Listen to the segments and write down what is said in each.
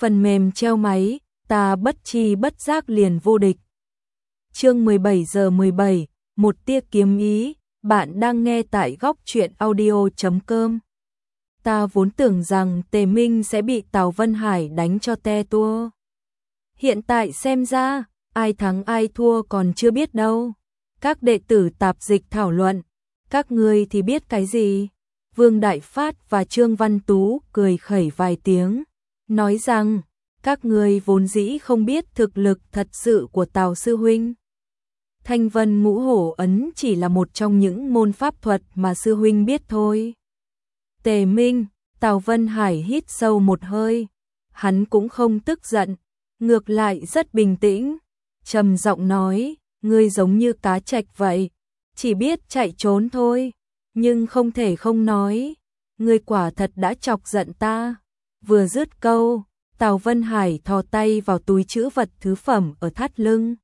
Phần mềm treo máy, ta bất chi bất giác liền vô địch. Chương 17:17, một tia kiếm ý, bạn đang nghe tại góc truyện audio.com. Ta vốn tưởng rằng Tề Minh sẽ bị Tào Vân Hải đánh cho te tua. Hiện tại xem ra, ai thắng ai thua còn chưa biết đâu. Các đệ tử tạp dịch thảo luận, các ngươi thì biết cái gì? Vương Đại Phát và Trương Văn Tú cười khẩy vài tiếng, nói rằng, các ngươi vốn dĩ không biết thực lực thật sự của Tào sư huynh. Thanh Vân Ngũ Hổ Ấn chỉ là một trong những môn pháp thuật mà sư huynh biết thôi. Tề Minh, Tào Vân Hải hít sâu một hơi, hắn cũng không tức giận, ngược lại rất bình tĩnh, trầm giọng nói, ngươi giống như cá trạch vậy, chỉ biết chạy trốn thôi, nhưng không thể không nói, ngươi quả thật đã chọc giận ta. Vừa dứt câu, Tào Vân Hải thò tay vào túi trữ vật thứ phẩm ở thắt lưng,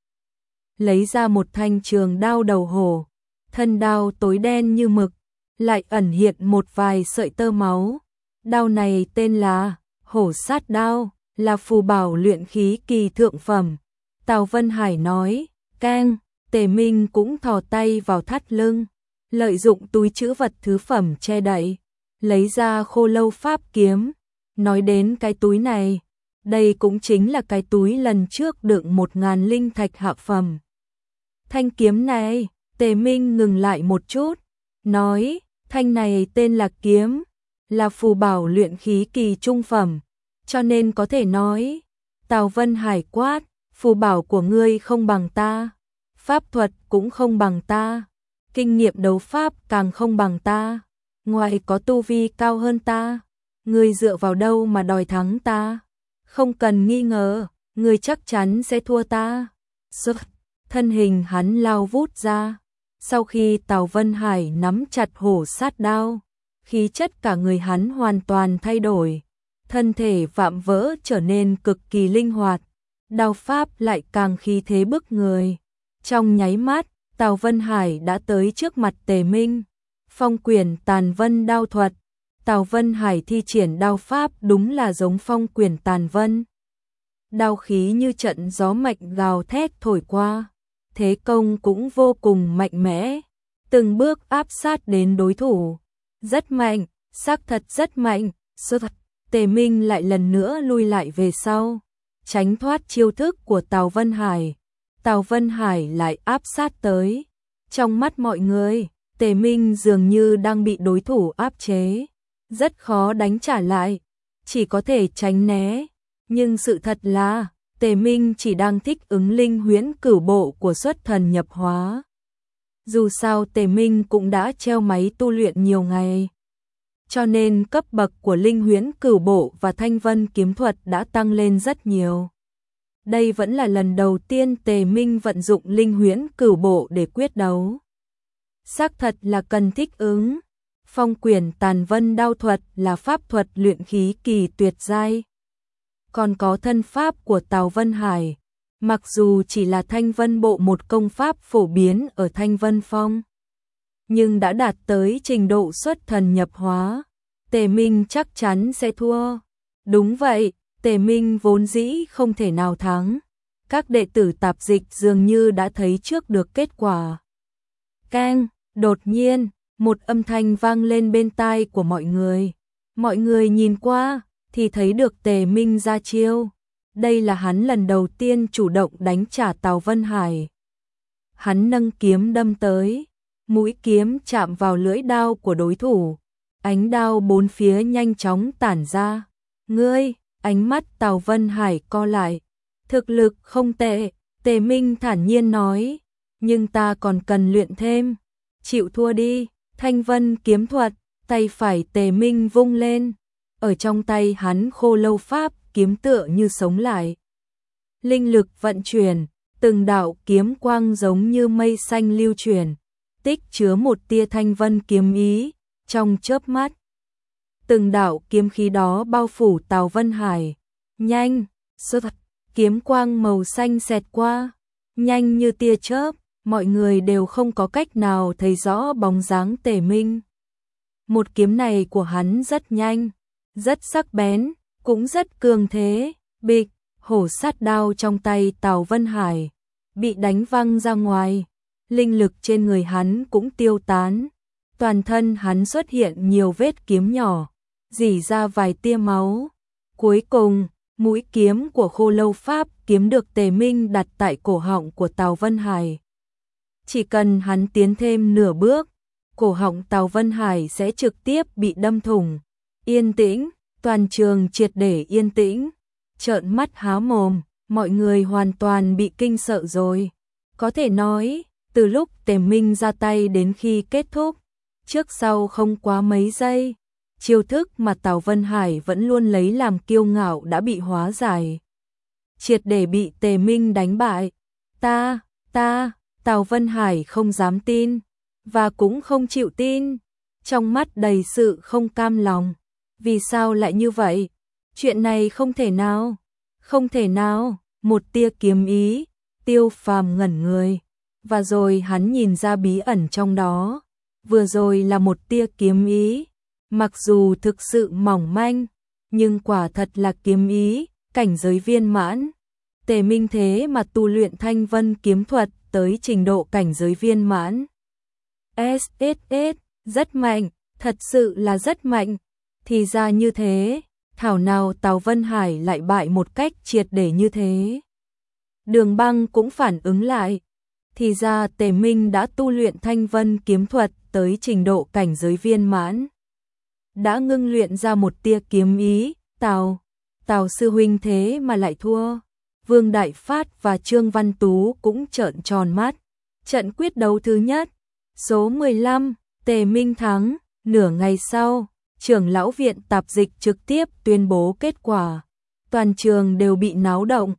lấy ra một thanh trường đao đầu hổ, thân đao tối đen như mực, lại ẩn hiện một vài sợi tơ máu. Đao này tên là Hổ Sát Đao, là phù bảo luyện khí kỳ thượng phẩm. Tào Vân Hải nói, keng. Tề Minh cũng thò tay vào thắt lưng, lợi dụng túi trữ vật thứ phẩm che đậy, lấy ra Khô Lâu Pháp kiếm. Nói đến cái túi này, đây cũng chính là cái túi lần trước đựng 1000 linh thạch hạ phẩm. Thanh kiếm này, Tề Minh ngừng lại một chút, nói, thanh này tên là kiếm, là phù bảo luyện khí kỳ trung phẩm, cho nên có thể nói. Tào Vân Hải quát, phù bảo của ngươi không bằng ta, pháp thuật cũng không bằng ta, kinh nghiệm đấu pháp càng không bằng ta, ngoài có tu vi cao hơn ta, ngươi dựa vào đâu mà đòi thắng ta? Không cần nghi ngờ, ngươi chắc chắn sẽ thua ta. Thân hình hắn lao vút ra, sau khi Tào Vân Hải nắm chặt hổ sát đao, khí chất cả người hắn hoàn toàn thay đổi, thân thể vạm vỡ trở nên cực kỳ linh hoạt, đao pháp lại càng khí thế bức người. Trong nháy mắt, Tào Vân Hải đã tới trước mặt Tề Minh. Phong Quyển Tàn Vân đao thuật. Tào Vân Hải thi triển đao pháp đúng là giống Phong Quyển Tàn Vân. Đao khí như trận gió mạnh gào thét thổi qua, thế công cũng vô cùng mạnh mẽ, từng bước áp sát đến đối thủ. Rất mạnh, xác thật rất mạnh. Tề Minh lại lần nữa lui lại về sau, tránh thoát chiêu thức của Tào Vân Hải. Tào Vân Hải lại áp sát tới. Trong mắt mọi người, Tề Minh dường như đang bị đối thủ áp chế, rất khó đánh trả lại, chỉ có thể tránh né. Nhưng sự thật là, Tề Minh chỉ đang thích ứng linh huyễn cửu bộ của xuất thần nhập hóa. Dù sao Tề Minh cũng đã treo máy tu luyện nhiều ngày, cho nên cấp bậc của linh huyễn cửu bộ và thanh vân kiếm thuật đã tăng lên rất nhiều. Đây vẫn là lần đầu tiên Tề Minh vận dụng linh huyễn cửu bộ để quyết đấu. Xác thật là cần thích ứng. Phong Quyển Tàn Vân đao thuật là pháp thuật luyện khí kỳ tuyệt giai. Còn có thân pháp của Tào Vân Hải, mặc dù chỉ là thanh vân bộ một công pháp phổ biến ở thanh vân phong, nhưng đã đạt tới trình độ xuất thần nhập hóa. Tề Minh chắc chắn sẽ thua. Đúng vậy, Tề Minh vốn dĩ không thể nào thắng. Các đệ tử tạp dịch dường như đã thấy trước được kết quả. Keng, đột nhiên, một âm thanh vang lên bên tai của mọi người. Mọi người nhìn qua, thì thấy được Tề Minh ra chiêu. Đây là hắn lần đầu tiên chủ động đánh trả Tào Vân Hải. Hắn nâng kiếm đâm tới, mũi kiếm chạm vào lưỡi đao của đối thủ. Ánh đao bốn phía nhanh chóng tản ra. Ngươi, ánh mắt Tào Vân Hải co lại. Thực lực không tệ, Tề Minh thản nhiên nói, nhưng ta còn cần luyện thêm. Chịu thua đi. Thanh vân kiếm thuật, tay phải Tề Minh vung lên. Ở trong tay hắn Khô Lâu Pháp kiếm tựa như sống lại. Linh lực vận chuyển, từng đạo kiếm quang giống như mây xanh lưu chuyển, tích chứa một tia thanh vân kiếm ý. Trong chớp mắt, từng đạo kiếm khí đó bao phủ Tào Vân Hải. Nhanh, kiếm quang màu xanh xẹt qua, nhanh như tia chớp, mọi người đều không có cách nào thấy rõ bóng dáng Tề Minh. Một kiếm này của hắn rất nhanh, rất sắc bén, cũng rất cường thế, Bịch, hổ sát đao trong tay Tào Vân Hải bị đánh văng ra ngoài, linh lực trên người hắn cũng tiêu tán, toàn thân hắn xuất hiện nhiều vết kiếm nhỏ, rỉ ra vài tia máu. Cuối cùng, mũi kiếm của Khô Lâu Pháp kiếm được Tề Minh đặt tại cổ họng của Tào Vân Hải. Chỉ cần hắn tiến thêm nửa bước, cổ họng Tào Vân Hải sẽ trực tiếp bị đâm thủng. Yên tĩnh, toàn trường triệt để yên tĩnh, trợn mắt há mồm, mọi người hoàn toàn bị kinh sợ rồi. Có thể nói, từ lúc Tề Minh ra tay đến khi kết thúc, trước sau không quá mấy giây, chiêu thức mà Tào Vân Hải vẫn luôn lấy làm kiêu ngạo đã bị hóa giải. Triệt để bị Tề Minh đánh bại. Tào Vân Hải không dám tin, và cũng không chịu tin, trong mắt đầy sự không cam lòng. Vì sao lại như vậy? Chuyện này không thể nào, một tia kiếm ý, Tiêu Phàm ngẩn người, và rồi hắn nhìn ra bí ẩn trong đó. Vừa rồi là một tia kiếm ý, mặc dù thực sự mỏng manh, nhưng quả thật là kiếm ý, cảnh giới viên mãn. Tề Minh thế mà tu luyện Thanh Vân kiếm thuật tới trình độ cảnh giới viên mãn. SSS, rất mạnh, thật sự là rất mạnh. Thì ra như thế, thảo nào Tào Vân Hải lại bại một cách triệt để như thế. Đường Băng cũng phản ứng lại. Thì ra Tề Minh đã tu luyện Thanh Vân kiếm thuật tới trình độ cảnh giới viên mãn. Đã ngưng luyện ra một tia kiếm ý, Tào sư huynh thế mà lại thua. Vương Đại Phát và Trương Văn Tú cũng trợn tròn mắt. Trận quyết đấu thứ nhất, số 15, Tề Minh thắng. Nửa ngày sau, trưởng lão viện tạp dịch trực tiếp tuyên bố kết quả. Toàn trường đều bị náo động.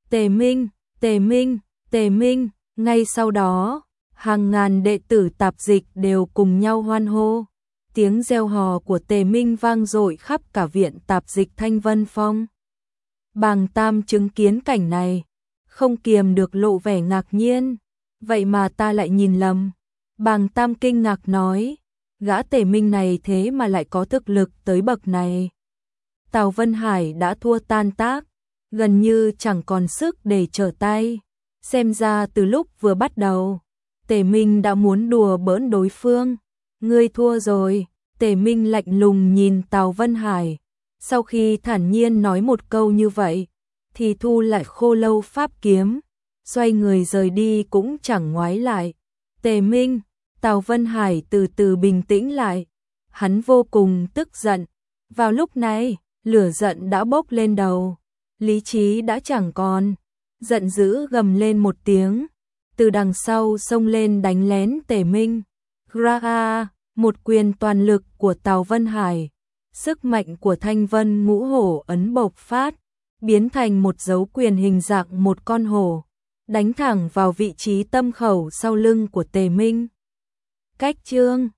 Tề Minh. Ngay sau đó, hàng ngàn đệ tử tạp dịch đều cùng nhau hoan hô. Tiếng reo hò của Tề Minh vang dội khắp cả viện tạp dịch Thanh Vân Phong. Bàng Tam chứng kiến cảnh này, không kiềm được lộ vẻ ngạc nhiên. Vậy mà ta lại nhìn lầm. Bàng Tam kinh ngạc nói, gã Tề Minh này thế mà lại có thực lực tới bậc này. Tào Vân Hải đã thua tan tác, gần như chẳng còn sức để trở tay. Xem ra từ lúc vừa bắt đầu, Tề Minh đã muốn đùa bỡn đối phương. Ngươi thua rồi. Tề Minh lạnh lùng nhìn Tào Vân Hải. Sau khi thản nhiên nói một câu như vậy, thì thu lại Khô Lâu Pháp kiếm, xoay người rời đi cũng chẳng ngoái lại. Tề Minh, Tào Vân Hải từ từ bình tĩnh lại. Hắn vô cùng tức giận. Vào lúc này, lửa giận đã bốc lên đầu. Lý trí đã chẳng còn. Giận dữ gầm lên một tiếng. Từ đằng sau xông lên đánh lén Tề Minh. Gra, một quyền toàn lực của Tào Vân Hải. Sức mạnh của Thanh Vân Ngũ Hổ ấn bộc phát, biến thành một dấu quyền hình dạng một con hổ, đánh thẳng vào vị trí tâm khẩu sau lưng của Tề Minh. Cách chương